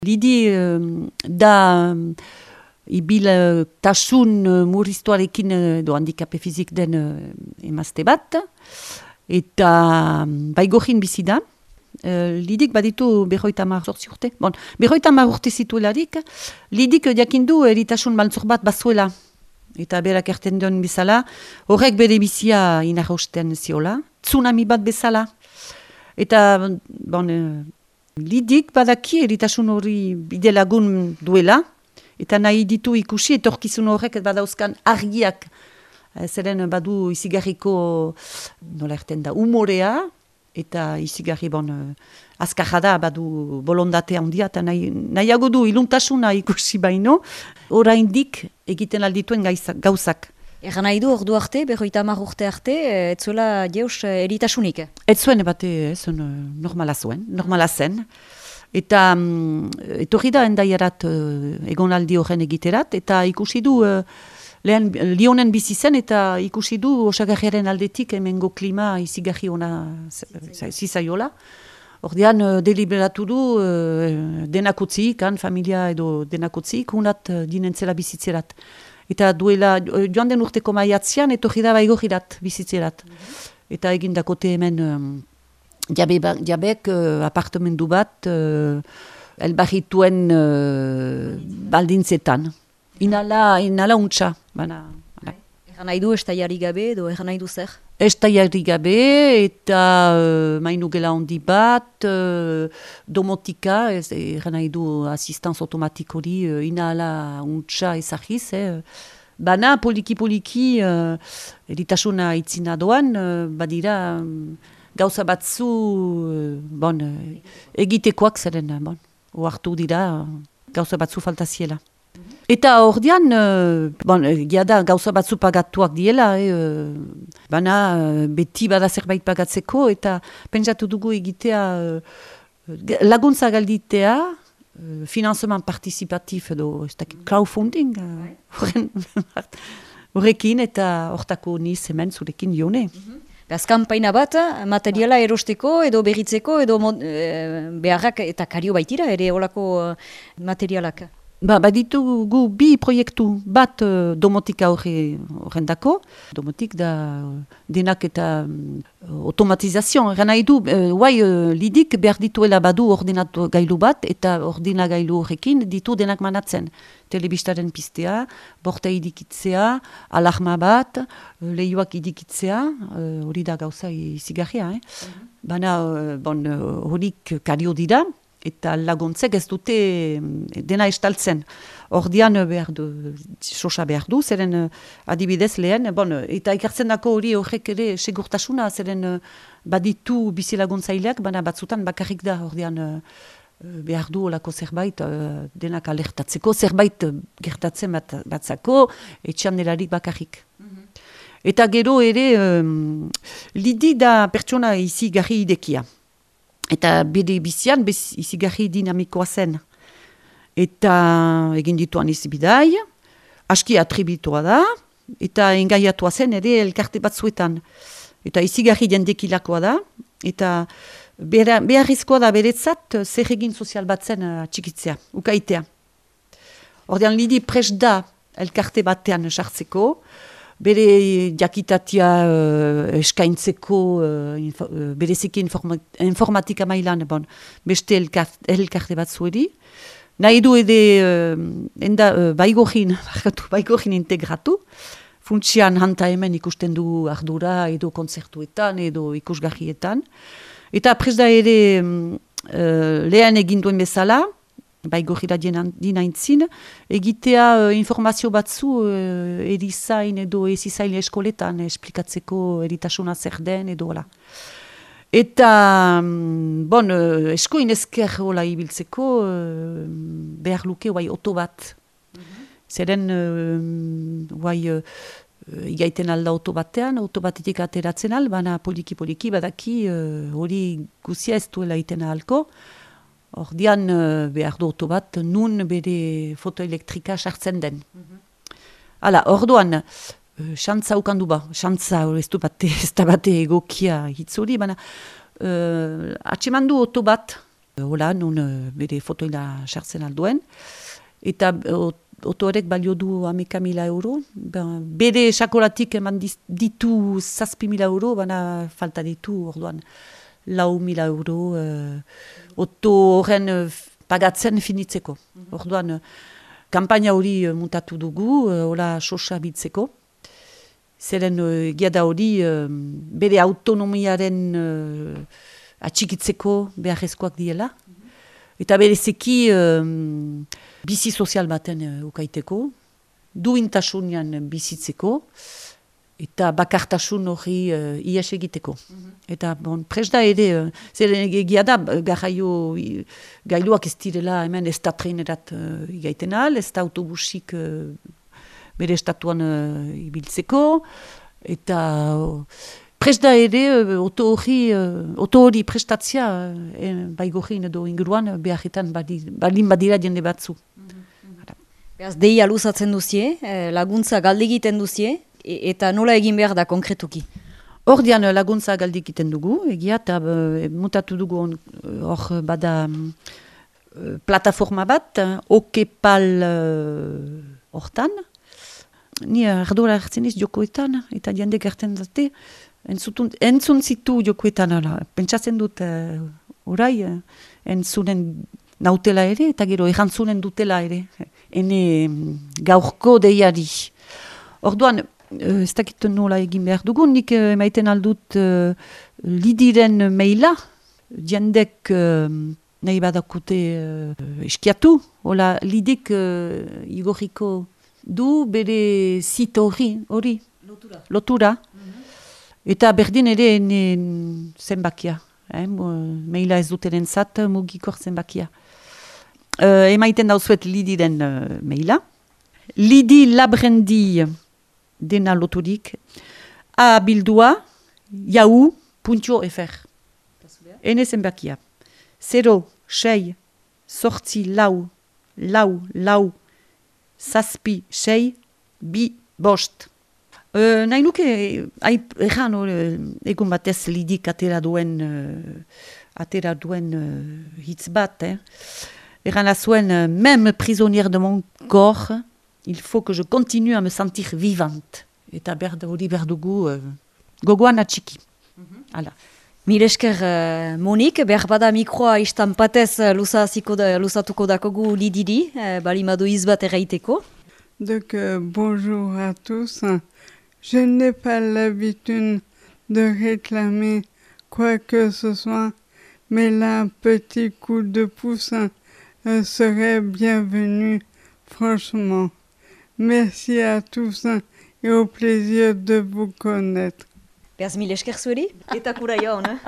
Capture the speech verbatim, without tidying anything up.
Lidi da ibil tasun murriztuarekin edo handikape fizik den emazte bat, eta baigorin bizi da. Lidik baditu berroita hamar zortzi urte. Bon, berroita hamar urte zituelarik, Lidik jakindu eritasun maltzur bat bazuela. Eta berak erten duen bezala, horrek bere bizia inarrosten ziola, tsunami bat bezala. Eta, bon, Lidik badaki eritasun hori bide lagun duela, eta nahi ditu ikusi etorkizun horrek badauzkan argiak, zeren badu izigarriko, nola erten da, umorea, eta izigarri bon, azkarra da badu bolondate handia, eta nahi, nahiago du iluntasuna ikusi baino, oraindik egiten aldituen gauzak. Egan nahi du ordu arte, berroita hamar urte arte, ez zuela jeus eritasunik? Ez zuen bate, ez normala zuen, normala zen. Eta um, etorri da endaiarat uh, egonaldi horren egiterat, eta ikusi du, uh, lehen Lionen bizi zen, eta ikusi du osagarriaren aldetik hemengo klima izigarri ona zizaiola. Ordean, uh, deliberatu du uh, denakotzik, han, familia edo denakotzik, hunat uh, dinentzela bizitzerat. Eta duela, joan den urteko maiatzean, etorri da baigorrirat bizitzerat. Mm-hmm. Eta egindakote hemen, um, jabe, jabek uh, apartamendu bat, uh, elbarrituen uh, baldintzetan. Inala, inala untxa. Bana, Egan nahi du estaiari gabe edo egan nahi du zer? Estaiari gabe eta uh, mainu gela handi bat, uh, domotika, ez egan nahi du asistanz automatik hori, uh, inala untxa ezagiz. Eh. Bana poliki-poliki, uh, eritasuna itzina doan, uh, badira um, gauza batzu uh, bon, uh, egitekoak zeren, bon, oartu dira uh, gauza batzu faltaziela. Eta ordean, uh, bon, giada gauza batzu pagatuak diela, eh, uh, bana uh, beti bada zerbait pagatzeko, eta pentsatu dugu egitea uh, laguntza galditea, uh, finanzeman partizipatif edo ez dakit, crowdfunding, horrekin uh, eta hortako niz hemen zurekin jone. Mm-hmm. Beaz, kanpaina bat, materiala erosteko edo berritzeko edo mod, e, beharrak eta kario baitira ere olako uh, materialak. Ba, baditugu bi proiektu bat uh, domotika horren dako. Domotik da uh, denak eta um, automatizazio. Eran nahi du, uh, guai uh, Lidik behar dituela badu ordenatu gailu bat, eta ordena gailu horrekin ditu denak manatzen. Telebistaren pistea, borta idikitzea, alarma bat, uh, lehioak idikitzea, hori uh, da gauza izigarria. Eh? Mm-hmm. Bana, uh, bon, uh, horik kario dira, eta laguntzek ez dute dena estaltzen. Ordian behar du, sosa behar du, zeren adibidez lehen, bon, eta ikartzen dako hori horrek ere segurtasuna, zeren baditu bizi laguntzaileak, baina batzutan bakarrik da, ordian behar du olako zerbait, denak alertatzeko, zerbait gertatzen bat, batzako, etxean delarik bakarrik. Mm-hmm. Eta gero ere, um, Lidi da pertsona izi garri idekia. Eta bide bizian, bez izigarri dinamikoa zen. Eta egin dituan izibidai, aski atribitua da, eta engaiatua zen ere elkarte batzuetan. Eta izigarri jendekilakoa da, eta beharrizkoa da beretzat zer egin sozial bat zen txikitzea, ukaitea. Ordean Lidi prest da elkarte batean sartzeko, bere jakitatia uh, eskaintzeko uh, info, uh, bereziki informa, informatika mailan, bon, beste elkarte, elkarte bat zuedi. Nahi du ede uh, enda uh, baigorin, baigorin integratu. Funtsian hanta hemen ikusten du ardura edo konzertuetan edo ikusgarrietan. Eta presda ere um, uh, lehen egin duen bezala, baigorira dinaintzin, egitea uh, informazio batzu uh, erizain edo ezizaile eskoletan esplikatzeko eritasuna zer den edo hola. Eta, um, bon, uh, eskoin esker hola ibiltzeko uh, behar luke guai oto bat. Mm-hmm. Zeren, uh, guai, uh, igaiten alda oto batean, oto batetik ateratzen al, baina poliki-poliki badaki hori uh, guzia ez duela iten ahalko. Ordian uh, behar du oto bat, nun bere fotoelektrika sartzen den. Mm-hmm. Hala, orduan, xantza uh, ukandu ba, xantza ez du bate, ez da bate egokia hitzuri, baina uh, atseman du oto bat, Hola, nun uh, bere fotoila sartzen alduen. Eta uh, oto horrek balio du hameka mila euro. Ben, bere sakolatik eman diz, ditu zazpi mila euro, baina falta ditu orduan lau mila euro. Uh, oto horren uh, pagatzen finitzeko. Mm-hmm. Orduan, uh, kampaina hori uh, muntatu dugu, uh, hola sosa bitzeko. Zeren uh, giada hori uh, bere autonomiaren uh, atxikitzeko beharrezkoak diela. Mm-hmm. Eta berezeki um, bizi sozial baten uh, ukaiteko, duintasunean bizitzeko, eta bakartasun hori uh, ies egiteko. Mm-hmm. Eta bon, presda ere, uh, zeren egia da, garraio, gailuak ez direla hemen ez da trenerat uh, igaiten al, ez da autobusik uh, bere estatuan uh, ibiltzeko, eta uh, presda ere, uh, oto hori, uh, oto hori prestatzia, uh, baigorin edo inguruan, uh, beharretan balin badira jende batzu. Mm-hmm. Beaz, deia luzatzen duzie, laguntza galde egiten duzie, e eta nola egin behar da konkretuki? Ordian laguntza galde egiten dugu, egia, eta uh, mutatu dugu hor uh, bada um, plataforma bat, uh, okepal hortan, uh, ni ardura hartzen ez jokoetan, eta jende gerten dute, entzun zitu jokoetan, ala. Pentsatzen dut uh, orai, uh, entzunen nautela ere, eta gero errantzunen dutela ere, ene um, gaurko deiari. Orduan, uh, ez dakit nola egin behar dugun, nik uh, emaiten aldut uh, lidiren maila, jendek uh, nahi badakute uh, eskiatu, hola lidik uh, igoriko du bere zito hori, hori, lotura, lotura. Mm-hmm. Eta berdin ere ene zenbakia, eh? Maila ez duteren zat mugikor zenbakia. Uh, emaiten dauzuet lidiren uh, maila. Lidi labrendi dena loturik, a bildua, jau, puntio efer. Ene zenbakia. Zero, sei, sortzi, lau, lau, lau, zazpi, sei, bi, bost. Uh, nahi nuke, erran uh, egun batez lidik atera duen, uh, atera duen uh, hitz bat, eh? Erran azuen, uh, même prisonnière de mon corps, il faut que je continue à me sentir vivante. Eta berd hori berdugu uh, gogoan atxiki. Mm-hmm. Hala. Mil esker, uh, Monik, behar bada mikroa istanpatez uh, da, luzatuko dakogu lidiri, uh, balimadu izbat erraiteko. Donc, euh, bonjour à tous. Je n'ai pas l'habitude de réclamer quoi que ce soit, mais là, un petit coup de pouce euh, serait bienvenu, franchement. Merci à tous et au plaisir de vous connaître. Beaz mil esker zueri, eta kura jaun, eh?